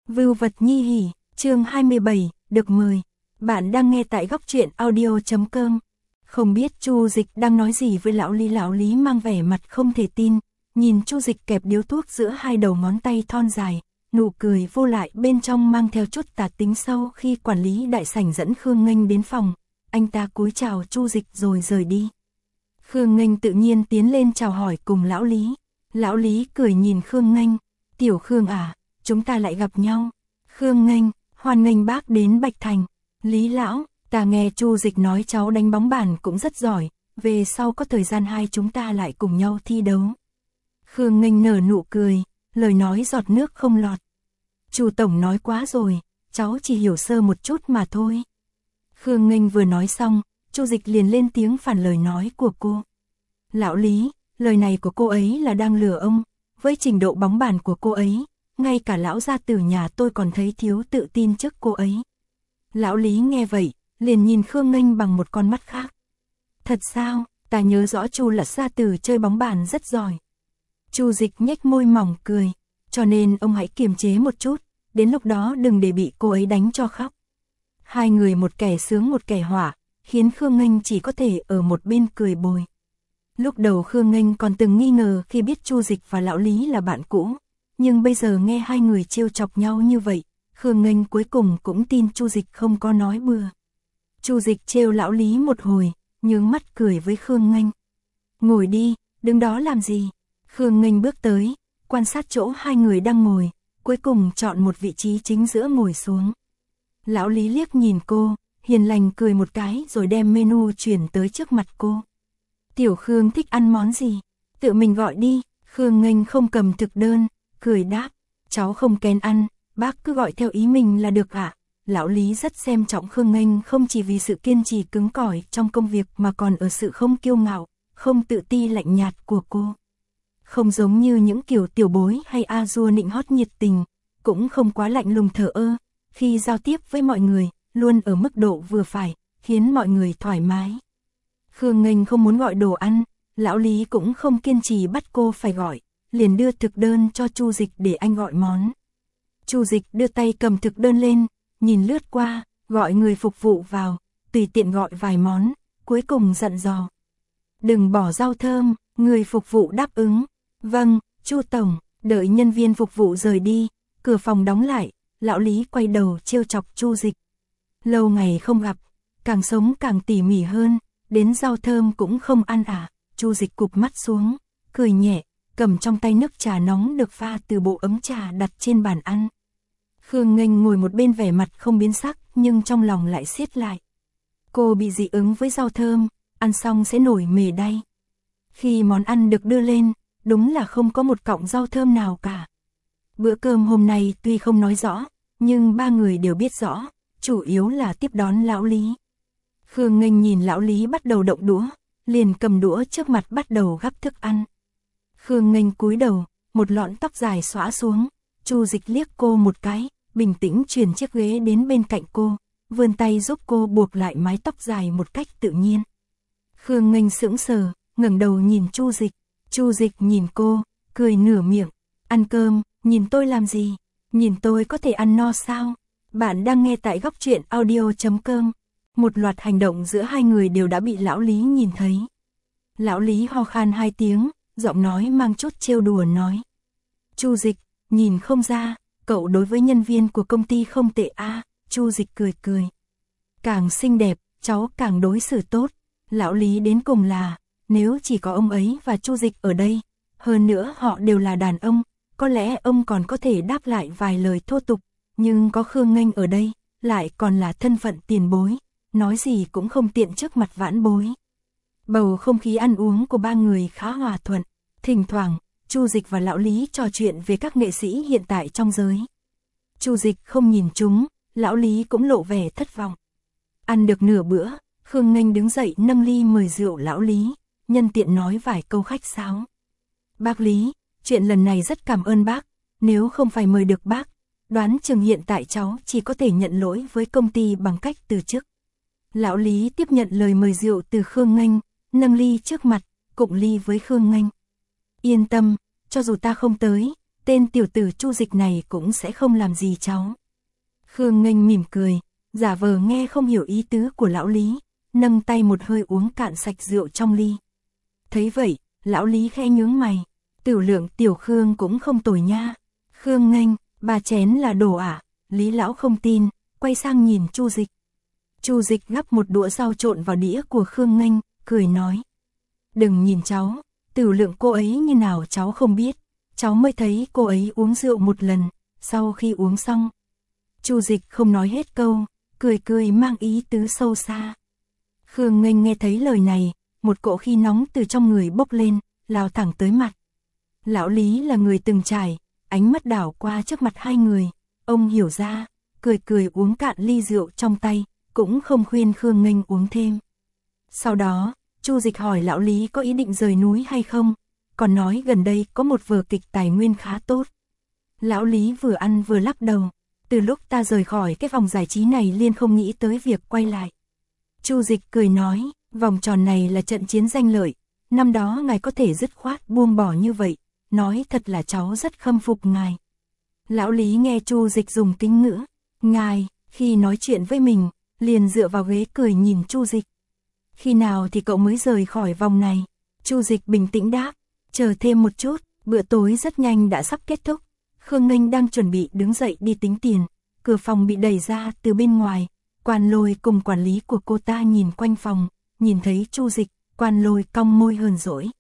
Vưu vật nhi hỉ, chương 27, được mời. Bạn đang nghe tại góc truyện audio.com. Không biết Chu Dịch đang nói gì với lão Lý mang vẻ mặt không thể tin, nhìn Chu Dịch kẹp điếu thuốc giữa hai đầu ngón tay thon dài, nụ cười vô lại bên trong mang theo chút tà tính sâu. Khi quản lý đại sảnh dẫn Khương Nghênh đến phòng, anh ta cúi chào Chu Dịch rồi rời đi. Khương Nghênh tự nhiên tiến lên chào hỏi cùng lão Lý. Lão Lý cười nhìn Khương Nghênh, "Tiểu Khương à, chúng ta lại gặp nhau." Khương Nghênh, "Hoan nghênh bác đến Bạch Thành." "Lý lão, ta nghe Chu Dịch nói cháu đánh bóng bàn cũng rất giỏi, về sau có thời gian hai chúng ta lại cùng nhau thi đấu." Khương Nghênh nở nụ cười, lời nói giọt nước không lọt. "Chu tổng nói quá rồi, cháu chỉ hiểu sơ một chút mà thôi." Khương Nghênh vừa nói xong, Chu Dịch liền lên tiếng phản lời nói của cô. "Lão Lý, lời này của cô ấy là đang lừa ông, với trình độ bóng bàn của cô ấy, ngay cả lão gia tử nhà tôi còn thấy thiếu tự tin trước cô ấy." Lão Lý nghe vậy, liền nhìn Khương Nghênh bằng một con mắt khác. "Thật sao, ta nhớ rõ Chu là gia tử chơi bóng bàn rất giỏi." Chu Dịch nhếch môi mỏng cười, "Cho nên ông hãy kiềm chế một chút, đến lúc đó đừng để bị cô ấy đánh cho khóc." Hai người một kẻ sướng một kẻ hỏa, khiến Khương Nghênh chỉ có thể ở một bên cười bồi. Lúc đầu Khương Nghênh còn từng nghi ngờ khi biết Chu Dịch và lão Lý là bạn cũ, nhưng bây giờ nghe hai người trêu chọc nhau như vậy, Khương Nghênh cuối cùng cũng tin Chu Dịch không có nói bừa. Chu Dịch trêu lão Lý một hồi, nhướng mắt cười với Khương Nghênh. "Ngồi đi, đứng đó làm gì?" Khương Nghênh bước tới, quan sát chỗ hai người đang ngồi, cuối cùng chọn một vị trí chính giữa ngồi xuống. Lão Lý liếc nhìn cô, hiền lành cười một cái rồi đem menu chuyển tới trước mặt cô. "Tiểu Khương thích ăn món gì? Tự mình gọi đi." Khương Nghênh không cầm thực đơn, cười đáp, "Cháu không kén ăn, bác cứ gọi theo ý mình là được ạ." Lão Lý rất xem trọng Khương Nghênh không chỉ vì sự kiên trì cứng cỏi trong công việc mà còn ở sự không kiêu ngạo, không tự ti lạnh nhạt của cô. Không giống như những kiểu tiểu bối hay a dua nịnh hót nhiệt tình, cũng không quá lạnh lùng thờ ơ, khi giao tiếp với mọi người, luôn ở mức độ vừa phải, khiến mọi người thoải mái. Khương Nghênh không muốn gọi đồ ăn, lão Lý cũng không kiên trì bắt cô phải gọi, liền đưa thực đơn cho Chu Dịch để anh gọi món. Chu Dịch đưa tay cầm thực đơn lên, nhìn lướt qua, gọi người phục vụ vào, tùy tiện gọi vài món, cuối cùng dặn dò: "Đừng bỏ rau thơm." Người phục vụ đáp ứng, "Vâng, Chu tổng." Đợi nhân viên phục vụ rời đi, cửa phòng đóng lại, lão Lý quay đầu trêu chọc Chu Dịch. "Lâu ngày không gặp, càng sống càng tỉ mỉ hơn, đến rau thơm cũng không ăn à?" Chu Dịch cụp mắt xuống, cười nhẹ, cầm trong tay nước trà nóng được pha từ bộ ấm trà đặt trên bàn ăn. Khương Nghênh ngồi một bên vẻ mặt không biến sắc nhưng trong lòng lại siết lại. Cô bị dị ứng với rau thơm, ăn xong sẽ nổi mề đay. Khi món ăn được đưa lên, đúng là không có một cọng rau thơm nào cả. Bữa cơm hôm nay tuy không nói rõ, nhưng ba người đều biết rõ, chủ yếu là tiếp đón lão Lý. Khương Nghênh nhìn lão Lý bắt đầu động đũa, liền cầm đũa trước mặt bắt đầu gắp thức ăn. Khương Nghênh cúi đầu, một lọn tóc dài xõa xuống, Chu Dịch liếc cô một cái, bình tĩnh chuyển chiếc ghế đến bên cạnh cô, vươn tay giúp cô buộc lại mái tóc dài một cách tự nhiên. Khương Nghênh sững sờ, ngẩng đầu nhìn Chu Dịch. Chu Dịch nhìn cô, cười nửa miệng, "Ăn cơm, nhìn tôi làm gì? Nhìn tôi có thể ăn no sao?" Bạn đang nghe tại góc truyện audio.com. Một loạt hành động giữa hai người đều đã bị lão Lý nhìn thấy. Lão Lý ho khan hai tiếng, giọng nói mang chút trêu đùa nói: "Chu Dịch, nhìn không ra, cậu đối với nhân viên của công ty không tệ a." Chu Dịch cười cười, "Càng xinh đẹp, cháu càng đối xử tốt." Lão Lý đến cùng là, nếu chỉ có ông ấy và Chu Dịch ở đây, hơn nữa họ đều là đàn ông, có lẽ ông còn có thể đáp lại vài lời thô tục, nhưng có Khương Nghênh ở đây, lại còn là thân phận tiền bối, nói gì cũng không tiện trước mặt vãn bối. Bầu không khí ăn uống của ba người khá hòa thuận, thỉnh thoảng, Chu Dịch và lão Lý trò chuyện về các nghệ sĩ hiện tại trong giới. Chu Dịch không nhìn chúng, lão Lý cũng lộ vẻ thất vọng. Ăn được nửa bữa, Khương Nghênh đứng dậy nâng ly mời rượu lão Lý, nhân tiện nói vài câu khách sáo. "Bác Lý, chuyện lần này rất cảm ơn bác, nếu không phải mời được bác, đoán chừng hiện tại cháu chỉ có thể nhận lỗi với công ty bằng cách từ chức." Lão Lý tiếp nhận lời mời rượu từ Khương Nghênh, nâng ly trước mặt, cụng ly với Khương Nghênh. "Yên tâm, cho dù ta không tới, tên tiểu tử Chu Dịch này cũng sẽ không làm gì cháu. Khương Nghênh mỉm cười, giả vờ nghe không hiểu ý tứ của lão Lý, nâng tay một hơi uống cạn sạch rượu trong ly. Thấy vậy, lão Lý khẽ nhướng mày, tiểu lượng tiểu Khương cũng không tồi nha. Khương Nghênh, 3 chén là đồ ạ? Lý lão không tin, quay sang nhìn Chu Dịch. Chu Dịch gắp một đũa rau trộn vào đĩa của Khương Nghênh, cười nói. Đừng nhìn cháu, tiểu lượng cô ấy như nào cháu không biết, cháu mới thấy cô ấy uống rượu một lần, sau khi uống xong. Chu Dịch không nói hết câu, cười cười mang ý tứ sâu xa. Khương Nghênh nghe thấy lời này, một cỗ khí nóng từ trong người bốc lên, lao thẳng tới mặt. Lão Lý là người từng trải, ánh mắt đảo qua trước mặt hai người, ông hiểu ra, cười cười uống cạn ly rượu trong tay, cũng không khuyên Khương Nghênh uống thêm. Sau đó, Chu Dịch hỏi lão Lý có ý định rời núi hay không, còn nói gần đây có một vở kịch tài nguyên khá tốt. Lão Lý vừa ăn vừa lắc đầu, từ lúc ta rời khỏi cái vòng giải trí này liền không nghĩ tới việc quay lại. Chu Dịch cười nói, vòng tròn này là trận chiến danh lợi, năm đó ngài có thể dứt khoát buông bỏ như vậy, nói thật là cháu rất khâm phục ngài. Lão Lý nghe Chu Dịch dùng kính ngữ, ngài, khi nói chuyện với mình, liền dựa vào ghế cười nhìn Chu Dịch. Khi nào thì cậu mới rời khỏi vòng này? Chu Dịch bình tĩnh đáp, chờ thêm một chút, bữa tối rất nhanh đã sắp kết thúc. Khương Nghênh đang chuẩn bị đứng dậy đi tính tiền, cửa phòng bị đẩy ra từ bên ngoài. Quan Lôi cùng quản lý của cô ta nhìn quanh phòng, nhìn thấy Chu Dịch, Quan Lôi cong môi hờn dỗi.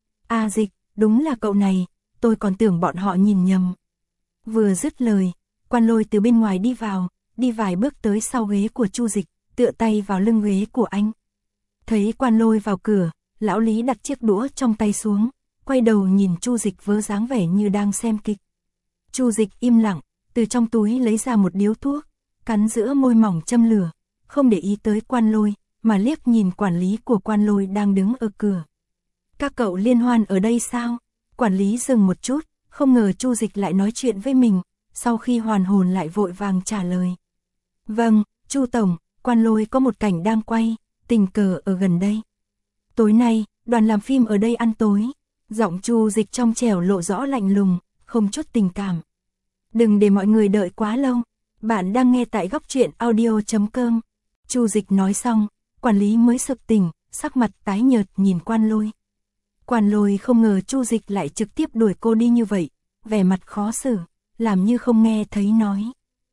A Dịch, đúng là cậu này, tôi còn tưởng bọn họ nhìn nhầm. Vừa dứt lời, Quan Lôi từ bên ngoài đi vào, đi vài bước tới sau ghế của Chu Dịch, tựa tay vào lưng ghế của anh. Thấy Quan Lôi vào cửa, lão Lý đặt chiếc đũa trong tay xuống, quay đầu nhìn Chu Dịch với dáng vẻ như đang xem kịch. Chu Dịch im lặng, từ trong túi lấy ra một điếu thuốc, cắn giữa môi mỏng châm lửa, không để ý tới Quan Lôi, mà liếc nhìn quản lý của Quan Lôi đang đứng ở cửa. Các cậu liên hoan ở đây sao? Quản lý dừng một chút, không ngờ Chu Dịch lại nói chuyện với mình, sau khi hoàn hồn lại vội vàng trả lời. Vâng, Chu Tổng, Quan Lôi có một cảnh đang quay, tình cờ ở gần đây. Tối nay, đoàn làm phim ở đây ăn tối. Giọng Chu Dịch trong trẻo lộ rõ lạnh lùng, không chút tình cảm. Đừng để mọi người đợi quá lâu. Bạn đang nghe tại Góc Truyện Audio.com. Chu Dịch nói xong, quản lý mới sực tỉnh, sắc mặt tái nhợt nhìn Quan Lôi. Quan Lôi không ngờ Chu Dịch lại trực tiếp đuổi cô đi như vậy, vẻ mặt khó xử, làm như không nghe thấy nói.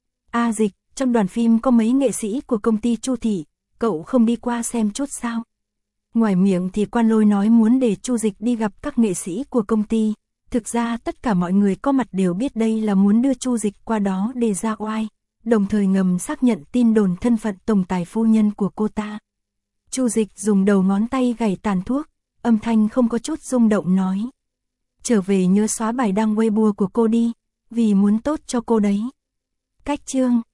A Dịch, trong đoàn phim có mấy nghệ sĩ của công ty Chu Thị, cậu không đi qua xem chút sao? Ngoài miệng thì Quan Lôi nói muốn để Chu Dịch đi gặp các nghệ sĩ của công ty, thực ra tất cả mọi người có mặt đều biết đây là muốn đưa Chu Dịch qua đó để ra oai, đồng thời ngầm xác nhận tin đồn thân phận tổng tài phu nhân của cô ta. Chu Dịch dùng đầu ngón tay gảy tàn thuốc, âm thanh không có chút rung động nói. Trở về nhớ xóa bài đăng Weibo của cô đi, vì muốn tốt cho cô đấy. Cách chương